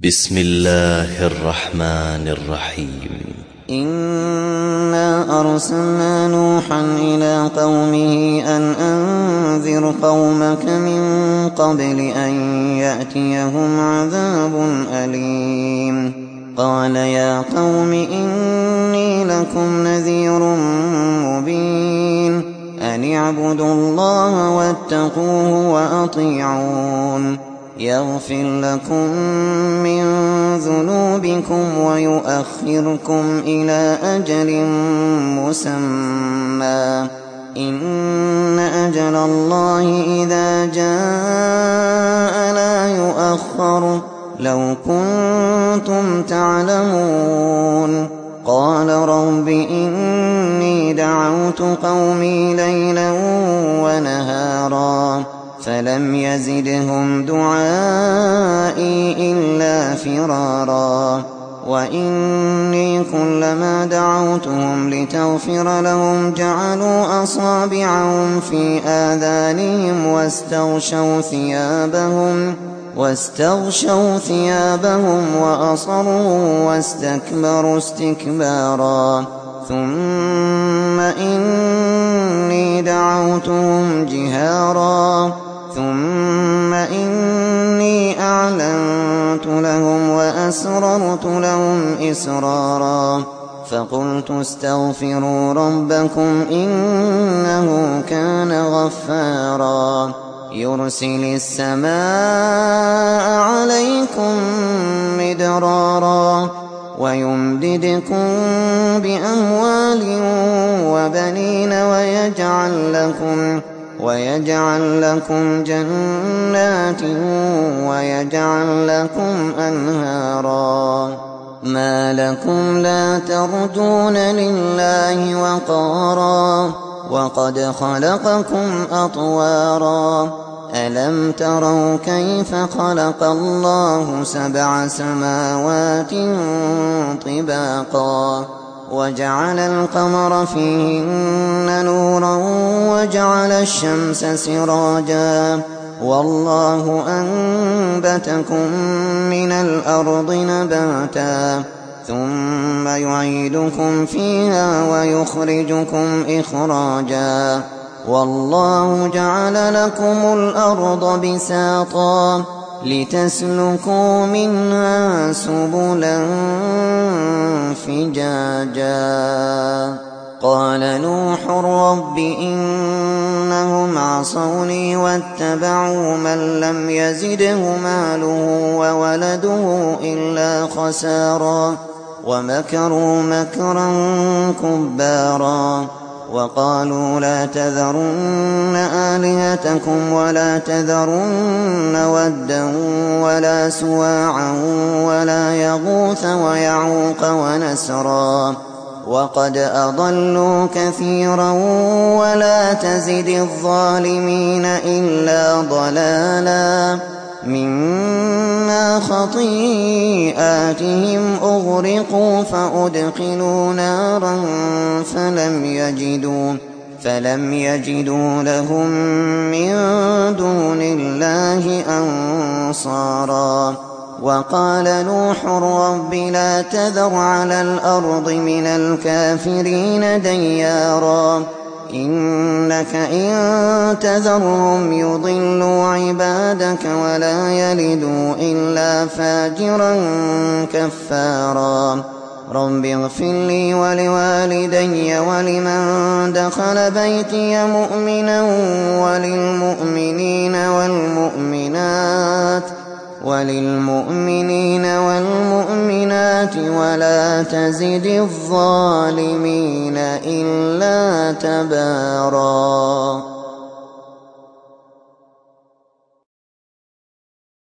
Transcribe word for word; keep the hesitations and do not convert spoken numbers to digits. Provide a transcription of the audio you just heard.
بسم الله الرحمن الرحيم. إنا أرسلنا نوحا إلى قومه أن أنذر قومك من قبل أن يأتيهم عذاب أليم. قال يا قوم إني لكم نذير مبين أن اعبدوا الله واتقوه وأطيعون يغفر لكم من ذنوبكم ويؤخركم إلى أجل مسمى إن أجل الله إذا جاء لا يؤخر لو كنتم تعلمون. قال رب إني دعوت قومي ليلا ونهارا فلم يزدهم دعائي إلا فرارا وإني كلما دعوتهم لتغفر لهم جعلوا أصابعهم في آذانهم واستغشوا ثيابهم واستغشوا ثيابهم وأصروا واستكبروا استكبارا ثم إني دعوتهم جهارا ثم إني أعلنت لهم وأسررت لهم إسرارا فقلت استغفروا ربكم إنه كان غفارا يرسل السماء عليكم مدرارا ويمددكم بأموال وبنين ويجعل لكم ويجعل لكم جنات ويجعل لكم أنهارا ما لكم لا ترجون لله وقارا وقد خلقكم أطوارا ألم تروا كيف خلق الله سبع سماوات طباقا وجعل القمر فيهن نورا وجعل الشمس سراجا والله أنبتكم من الأرض نباتا ثم يعيدكم فيها ويخرجكم إخراجا والله جعل لكم الأرض بساطا لتسلكوا منها سبلا فجاجا. قال نوح رب إنهم عصوني واتبعوا من لم يزده ماله وولده إلا خسارا ومكروا مكرا كبارا وقالوا لا تذرن آلهتكم ولا تذرن ودا ولا سواعا ولا يغوث ويعوق ونسرا وقد أضلوا كثيرا ولا تزد الظالمين إلا ضلالا مما خطيئاتهم أغرقوا فأدخلوا نارا فلم يجدوا فلم يجدوا لهم من دون الله أنصارا. وقال نوح رب لا تذر على الأرض من الكافرين ديارا إنك إن تذرهم يضلوا عبادك ولا يلدوا إلا فاجرا كفارا. رب اغفر لي ولوالدي ولمن دخل بيتي مؤمنا وللمؤمنين والمؤمنات وللمؤمنين والمؤمنات ولا تزد الظالمين إلا تبارا.